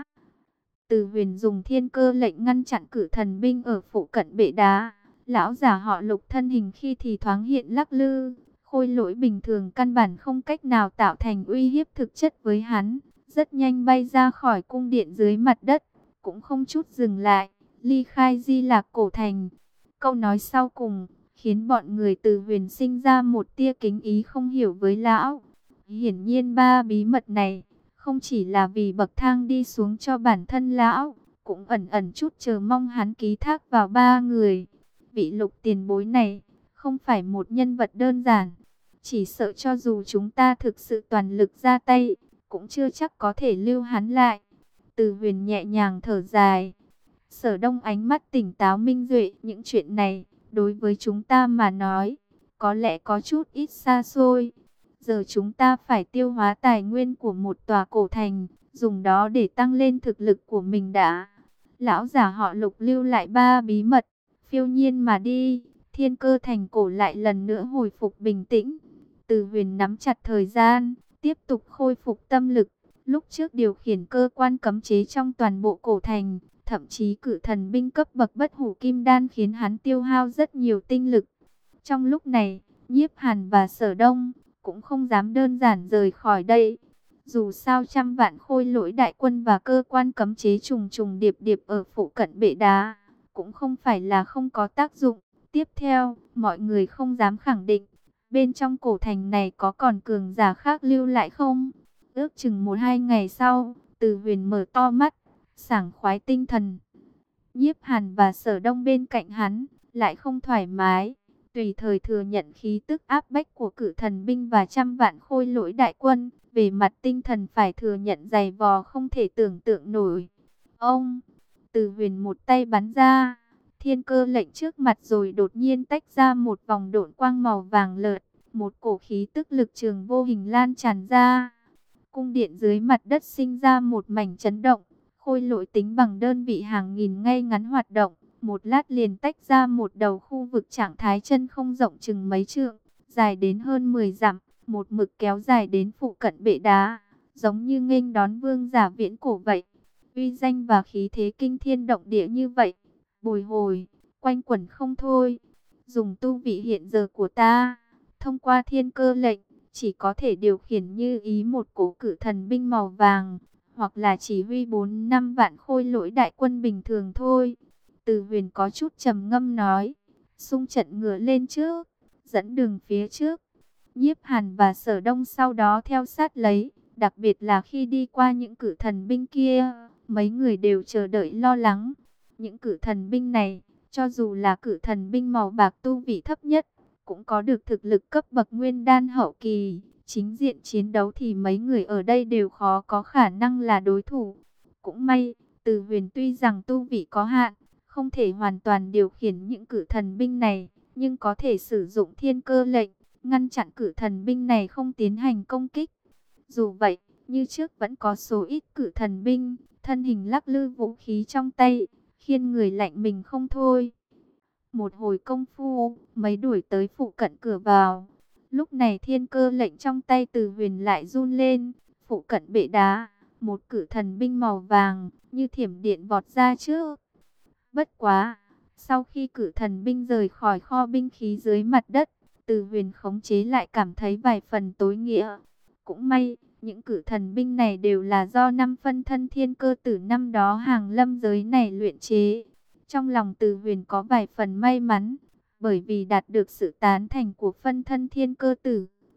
Từ Huyền dùng thiên cơ lệnh ngăn chặn cử thần binh ở phụ cận bệ đá. Lão giả họ Lục thân hình khi thì thoáng hiện lắc lư, khôi lỗi bình thường căn bản không cách nào tạo thành uy hiếp thực chất với hắn. Rất nhanh bay ra khỏi cung điện dưới mặt đất, cũng không chút dừng lại, ly khai Di Lạc cổ thành. Câu nói sau cùng khiến bọn người Từ Huyền sinh ra một tia kính ý không hiểu với lão. Hiển nhiên ba bí mật này không chỉ là vì bậc thang đi xuống cho bản thân lão, cũng ẩn ẩn chút chờ mong hắn ký thác vào ba người. Vị Lục tiền bối này không phải một nhân vật đơn giản, chỉ sợ cho dù chúng ta thực sự toàn lực ra tay, cũng chưa chắc có thể lưu hắn lại. Từ Huyền nhẹ nhàng thở dài. Sở Đông ánh mắt tỉnh táo minh duệ, những chuyện này đối với chúng ta mà nói, có lẽ có chút ít xa xôi. Giờ chúng ta phải tiêu hóa tài nguyên của một tòa cổ thành, dùng đó để tăng lên thực lực của mình đã. Lão giả họ Lục lưu lại ba bí mật, phiêu nhiên mà đi. Thiên cơ thành cổ lại lần nữa hồi phục bình tĩnh. Từ Huyền nắm chặt thời gian, tiếp tục khôi phục tâm lực. Lúc trước điều khiển cơ quan cấm chế trong toàn bộ cổ thành, thậm chí cử thần binh cấp bậc bất hủ kim đan khiến hắn tiêu hao rất nhiều tinh lực. Trong lúc này, Nhiếp Hàn và Sở Đông cũng không dám đơn giản rời khỏi đây. Dù sao trăm vạn khôi lỗi đại quân và cơ quan cấm chế trùng trùng điệp điệp ở phụ cận bệ đá, cũng không phải là không có tác dụng. Tiếp theo, mọi người không dám khẳng định, bên trong cổ thành này có còn cường giả khác lưu lại không? Ước chừng một hai ngày sau, Từ Huyền mở to mắt, sảng khoái tinh thần. Nhiếp Hàn và Sở Đông bên cạnh hắn, lại không thoải mái, tùy thời thừa nhận khí tức áp bách của cử thần binh và trăm vạn khôi lỗi đại quân. Về mặt tinh thần phải thừa nhận dày vò không thể tưởng tượng nổi. Ông, Từ Huyền một tay bắn ra, thiên cơ lệnh trước mặt rồi đột nhiên tách ra một vòng độn quang màu vàng lợt. Một cổ khí tức lực trường vô hình lan tràn ra. Cung điện dưới mặt đất sinh ra một mảnh chấn động. Khôi lỗi tính bằng đơn vị hàng nghìn ngay ngắn hoạt động. Một lát liền tách ra một đầu khu vực trạng thái chân không rộng chừng mấy trượng, dài đến hơn mười dặm, một mực kéo dài đến phụ cận bệ đá, giống như nghênh đón vương giả viễn cổ vậy. Uy danh và khí thế kinh thiên động địa như vậy, bồi hồi, quanh quẩn không thôi. Dùng tu vị hiện giờ của ta, thông qua thiên cơ lệnh, chỉ có thể điều khiển như ý một cổ cử thần binh màu vàng, hoặc là chỉ huy bốn năm vạn khôi lỗi đại quân bình thường thôi. Từ Huyền có chút trầm ngâm nói, xung trận ngựa lên trước, dẫn đường phía trước. Nhiếp Hàn và Sở Đông sau đó theo sát lấy, đặc biệt là khi đi qua những cử thần binh kia, mấy người đều chờ đợi lo lắng. Những cử thần binh này, cho dù là cử thần binh màu bạc tu vị thấp nhất, cũng có được thực lực cấp bậc nguyên đan hậu kỳ. Chính diện chiến đấu thì mấy người ở đây đều khó có khả năng là đối thủ. Cũng may, Từ Huyền tuy rằng tu vị có hạn, không thể hoàn toàn điều khiển những cử thần binh này, nhưng có thể sử dụng thiên cơ lệnh, ngăn chặn cử thần binh này không tiến hành công kích. Dù vậy, như trước vẫn có số ít cử thần binh, thân hình lắc lư vũ khí trong tay, khiến người lạnh mình không thôi. Một hồi công phu, mấy đuổi tới phụ cận cửa vào. Lúc này thiên cơ lệnh trong tay Từ Huyền lại run lên, phụ cận bệ đá, một cử thần binh màu vàng, như thiểm điện vọt ra trước. Bất quá, sau khi cử thần binh rời khỏi kho binh khí dưới mặt đất, Từ Huyền khống chế lại cảm thấy vài phần tối nghĩa. Cũng may, những cử thần binh này đều là do năm phân thân thiên cơ tử năm đó hàng lâm giới này luyện chế. Trong lòng Từ Huyền có vài phần may mắn, bởi vì đạt được sự tán thành của phân thân thiên cơ tử,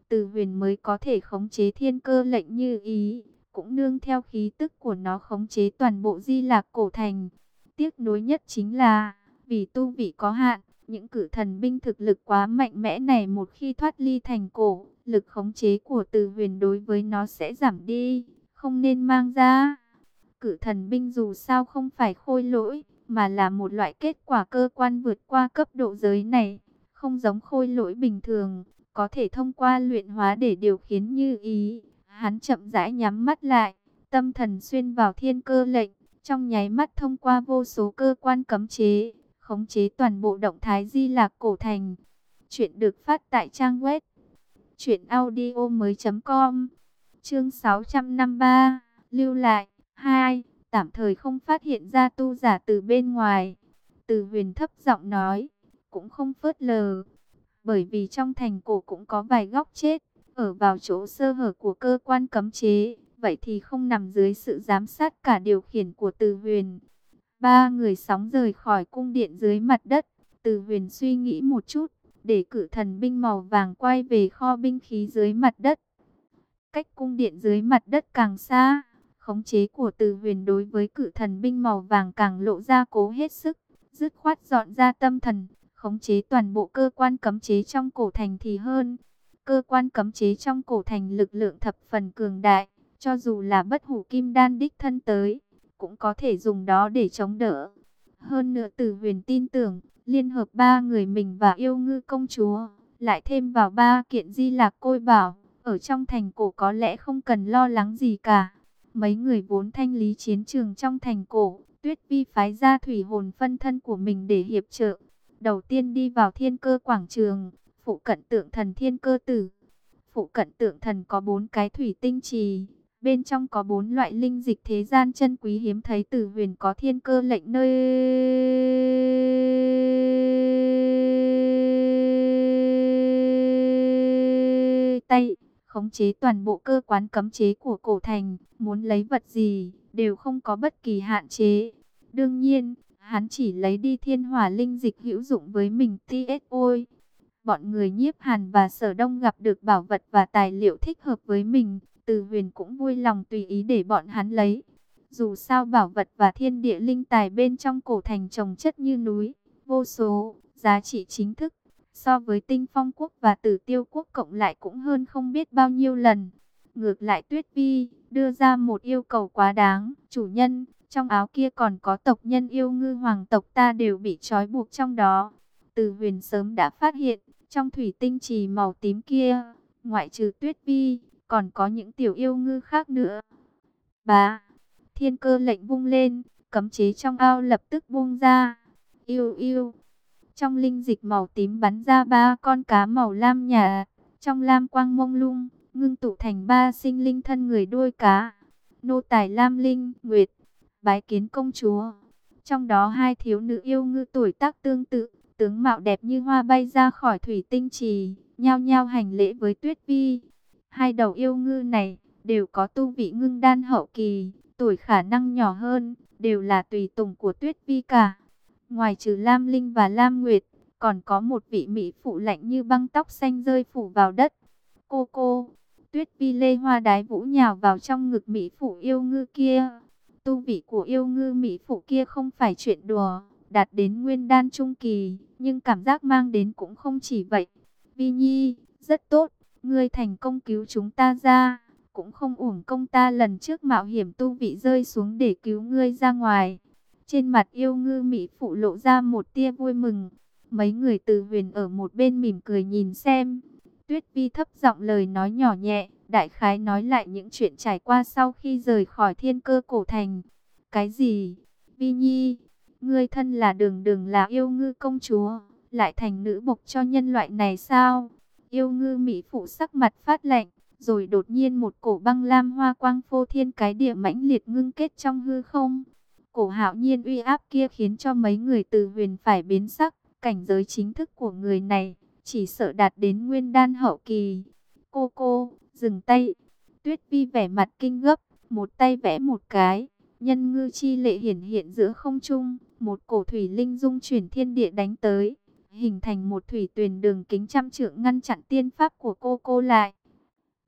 Từ Huyền mới có thể khống chế thiên cơ lệnh như ý, cũng nương theo khí tức của nó khống chế toàn bộ Di Lạc cổ thành. Tiếc nuối nhất chính là, vì tu vị có hạn, những cử thần binh thực lực quá mạnh mẽ này một khi thoát ly thành cổ, lực khống chế của Từ Huyền đối với nó sẽ giảm đi, không nên mang ra. Cử thần binh dù sao không phải khôi lỗi, mà là một loại kết quả cơ quan vượt qua cấp độ giới này, không giống khôi lỗi bình thường, có thể thông qua luyện hóa để điều khiển như ý. Hắn chậm rãi nhắm mắt lại, tâm thần xuyên vào thiên cơ lệnh, trong nháy mắt thông qua vô số cơ quan cấm chế, khống chế toàn bộ động thái Di Lạc cổ thành. Chuyện được phát tại trang web truyện audio mới.com. Chương sáu trăm năm mươi ba, lưu lại. Hai, tạm thời không phát hiện ra tu giả từ bên ngoài. Từ Huyền thấp giọng nói, cũng không phớt lờ, bởi vì trong thành cổ cũng có vài góc chết, ở vào chỗ sơ hở của cơ quan cấm chế, vậy thì không nằm dưới sự giám sát cả điều khiển của Từ Huyền. Ba người sóng rời khỏi cung điện dưới mặt đất. Từ Huyền suy nghĩ một chút, để cử thần binh màu vàng quay về kho binh khí dưới mặt đất. Cách cung điện dưới mặt đất càng xa, khống chế của Từ Huyền đối với cử thần binh màu vàng càng lộ ra cố hết sức, dứt khoát dọn ra tâm thần, khống chế toàn bộ cơ quan cấm chế trong cổ thành thì hơn. Cơ quan cấm chế trong cổ thành lực lượng thập phần cường đại, cho dù là Bất Hủ Kim Đan đích thân tới, cũng có thể dùng đó để chống đỡ. Hơn nữa Từ Huyền tin tưởng, liên hợp ba người mình và Yêu Ngư công chúa, lại thêm vào ba kiện Di Lạc Côi Bảo, ở trong thành cổ có lẽ không cần lo lắng gì cả. Mấy người vốn thanh lý chiến trường trong thành cổ, Tuyết Vi phái ra thủy hồn phân thân của mình để hiệp trợ. Đầu tiên đi vào thiên cơ quảng trường, phụ cận tượng thần thiên cơ tử. Phụ cận tượng thần có bốn cái thủy tinh trì, bên trong có bốn loại linh dịch thế gian chân quý hiếm thấy. Từ Huyền có thiên cơ lệnh nơi tay, khống chế toàn bộ cơ quan cấm chế của cổ thành, muốn lấy vật gì đều không có bất kỳ hạn chế. Đương nhiên, hắn chỉ lấy đi thiên hỏa linh dịch hữu dụng với mình tê ôi. Bọn người Nhiếp Hàn và Sở Đông gặp được bảo vật và tài liệu thích hợp với mình, Từ Huyền cũng vui lòng tùy ý để bọn hắn lấy. Dù sao bảo vật và thiên địa linh tài bên trong cổ thành trồng chất như núi, vô số, giá trị chính thức, so với Tinh Phong Quốc và Tử Tiêu Quốc cộng lại cũng hơn không biết bao nhiêu lần. Ngược lại Tuyết Vi đưa ra một yêu cầu quá đáng, chủ nhân, trong áo kia còn có tộc nhân Yêu Ngư hoàng tộc ta đều bị trói buộc trong đó. Từ Huyền sớm đã phát hiện, trong thủy tinh trì màu tím kia, ngoại trừ Tuyết Vi, còn có những tiểu yêu ngư khác nữa. Bá, thiên cơ lệnh vung lên, cấm chế trong ao lập tức buông ra. Yêu yêu, trong linh dịch màu tím bắn ra ba con cá màu lam nhạt, trong lam quang mông lung, ngưng tụ thành ba sinh linh thân người đuôi cá. Nô tài Lam Linh, Nguyệt, bái kiến công chúa. Trong đó hai thiếu nữ yêu ngư tuổi tác tương tự, tướng mạo đẹp như hoa bay ra khỏi thủy tinh trì, nhao nhao hành lễ với Tuyết Vi. Hai đầu yêu ngư này đều có tu vị ngưng đan hậu kỳ, tuổi khả năng nhỏ hơn, đều là tùy tùng của Tuyết Vi cả. Ngoài trừ Lam Linh và Lam Nguyệt, còn có một vị mỹ phụ lạnh như băng, tóc xanh rơi phủ vào đất. Cô cô, Tuyết Vi lê hoa đái vũ nhào vào trong ngực mỹ phụ yêu ngư kia. Tu vị của yêu ngư mỹ phụ kia không phải chuyện đùa, đạt đến nguyên đan trung kỳ, nhưng cảm giác mang đến cũng không chỉ vậy. Vi Nhi, rất tốt, ngươi thành công cứu chúng ta ra, cũng không uổng công ta lần trước mạo hiểm tu vị rơi xuống để cứu ngươi ra ngoài. Trên mặt yêu ngư mỹ phụ lộ ra một tia vui mừng. Mấy người Từ Huyền ở một bên mỉm cười nhìn xem. Tuyết Vi thấp giọng lời nói nhỏ nhẹ, đại khái nói lại những chuyện trải qua sau khi rời khỏi thiên cơ cổ thành. Cái gì? Vi Nhi, ngươi thân là đường đường là yêu ngư công chúa, lại thành nữ bộc cho nhân loại này sao? Yêu ngư mỹ phụ sắc mặt phát lạnh, rồi đột nhiên một cổ băng lam hoa quang phô thiên cái địa mãnh liệt ngưng kết trong hư không. Cổ hạo nhiên uy áp kia khiến cho mấy người Từ Huyền phải biến sắc. Cảnh giới chính thức của người này chỉ sợ đạt đến nguyên đan hậu kỳ. Cô cô, dừng tay. Tuyết Vi vẻ mặt kinh gấp, một tay vẽ một cái, nhân ngư chi lệ hiển hiện giữa không trung, một cổ thủy linh dung chuyển thiên địa đánh tới, hình thành một thủy tuyền đường kính trăm trượng ngăn chặn tiên pháp của cô cô lại.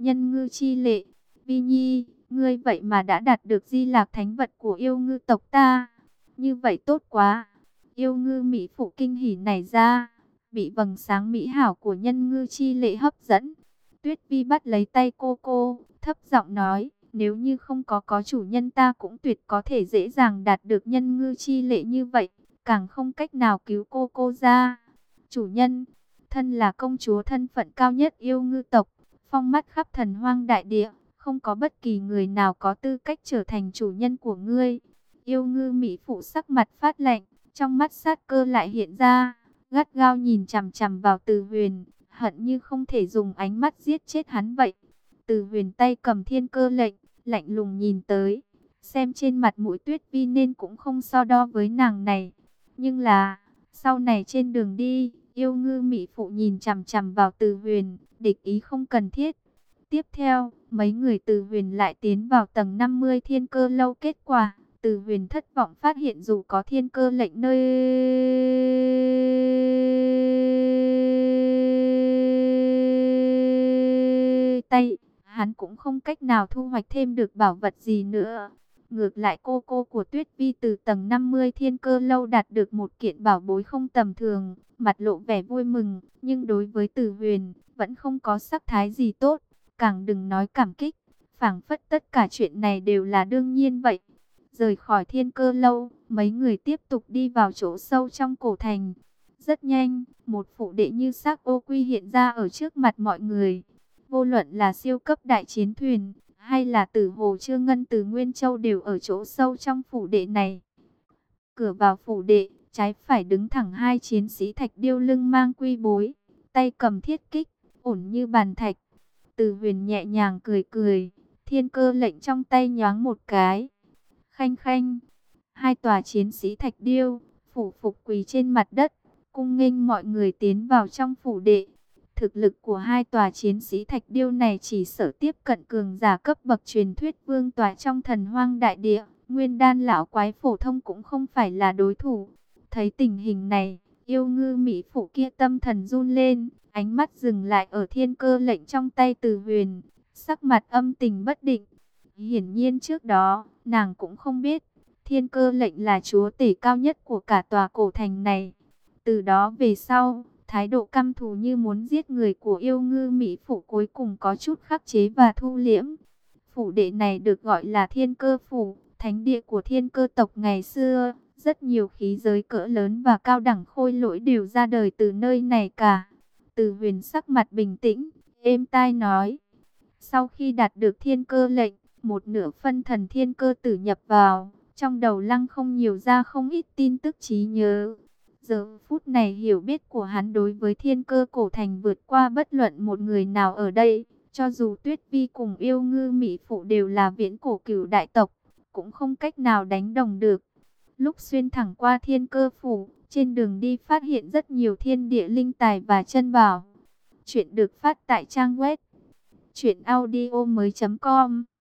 Nhân ngư chi lệ, Vi Nhi, ngươi vậy mà đã đạt được di lạc thánh vật của yêu ngư tộc ta. Như vậy tốt quá. Yêu ngư mỹ phụ kinh hỉ nảy ra, bị vầng sáng mỹ hảo của nhân ngư chi lệ hấp dẫn. Tuyết Vi bắt lấy tay cô cô, thấp giọng nói, nếu như không có có chủ nhân ta cũng tuyệt có thể dễ dàng đạt được nhân ngư chi lệ như vậy, càng không cách nào cứu cô cô ra. Chủ nhân, thân là công chúa thân phận cao nhất yêu ngư tộc, phong mắt khắp thần hoang đại địa, không có bất kỳ người nào có tư cách trở thành chủ nhân của ngươi. Yêu ngư mỹ phụ sắc mặt phát lạnh, trong mắt sát cơ lại hiện ra, gắt gao nhìn chằm chằm vào Từ Huyền, hận như không thể dùng ánh mắt giết chết hắn vậy. Từ Huyền tay cầm thiên cơ lệnh, lạnh lùng nhìn tới, xem trên mặt mũi Tuyết Vi nên cũng không so đo với nàng này. Nhưng là, sau này trên đường đi, yêu ngư mỹ phụ nhìn chằm chằm vào Từ Huyền, địch ý không cần thiết. Tiếp theo, mấy người Từ Huyền lại tiến vào tầng năm mươi thiên cơ lâu. Kết quả, Từ Huyền thất vọng phát hiện dù có thiên cơ lệnh nơi tay, hắn cũng không cách nào thu hoạch thêm được bảo vật gì nữa. Ngược lại cô cô của Tuyết Vi từ tầng năm mươi thiên cơ lâu đạt được một kiện bảo bối không tầm thường, mặt lộ vẻ vui mừng, nhưng đối với Từ Huyền, vẫn không có sắc thái gì tốt, càng đừng nói cảm kích, phảng phất tất cả chuyện này đều là đương nhiên vậy. Rời khỏi thiên cơ lâu, mấy người tiếp tục đi vào chỗ sâu trong cổ thành. Rất nhanh, một phụ đệ như xác ô quy hiện ra ở trước mặt mọi người. Vô luận là siêu cấp đại chiến thuyền, hay là Tử Hồ Chưa Ngân từ Nguyên Châu đều ở chỗ sâu trong phủ đệ này. Cửa vào phủ đệ, trái phải đứng thẳng hai chiến sĩ thạch điêu lưng mang quy bối, tay cầm thiết kích, ổn như bàn thạch. Từ Huyền nhẹ nhàng cười cười, thiên cơ lệnh trong tay nhoáng một cái. Khanh khanh, hai tòa chiến sĩ thạch điêu, phủ phục quỳ trên mặt đất, cung nghênh mọi người tiến vào trong phủ đệ. Thực lực của hai tòa chiến sĩ thạch điêu này chỉ sở tiếp cận cường giả cấp bậc truyền thuyết vương tòa trong thần hoang đại địa. Nguyên đan lão quái phổ thông cũng không phải là đối thủ. Thấy tình hình này, yêu ngư mỹ phụ kia tâm thần run lên, ánh mắt dừng lại ở thiên cơ lệnh trong tay Từ Huyền, sắc mặt âm tình bất định. Hiển nhiên trước đó, nàng cũng không biết, thiên cơ lệnh là chúa tể cao nhất của cả tòa cổ thành này. Từ đó về sau, thái độ căm thù như muốn giết người của yêu ngư mỹ phụ cuối cùng có chút khắc chế và thu liễm. Phủ đệ này được gọi là thiên cơ phủ, thánh địa của thiên cơ tộc ngày xưa. Rất nhiều khí giới cỡ lớn và cao đẳng khôi lỗi đều ra đời từ nơi này cả. Từ Huyền sắc mặt bình tĩnh, êm tai nói. Sau khi đạt được thiên cơ lệnh, một nửa phân thần thiên cơ tử nhập vào, trong đầu lăng không nhiều ra không ít tin tức trí nhớ. Giờ phút này hiểu biết của hắn đối với thiên cơ cổ thành vượt qua bất luận một người nào ở đây. Cho dù Tuyết Vi cùng yêu ngư mỹ phụ đều là viễn cổ cửu đại tộc, cũng không cách nào đánh đồng được. Lúc xuyên thẳng qua thiên cơ phủ, trên đường đi phát hiện rất nhiều thiên địa linh tài và chân bảo. Chuyện được phát tại trang web truyện audio mới chấm com.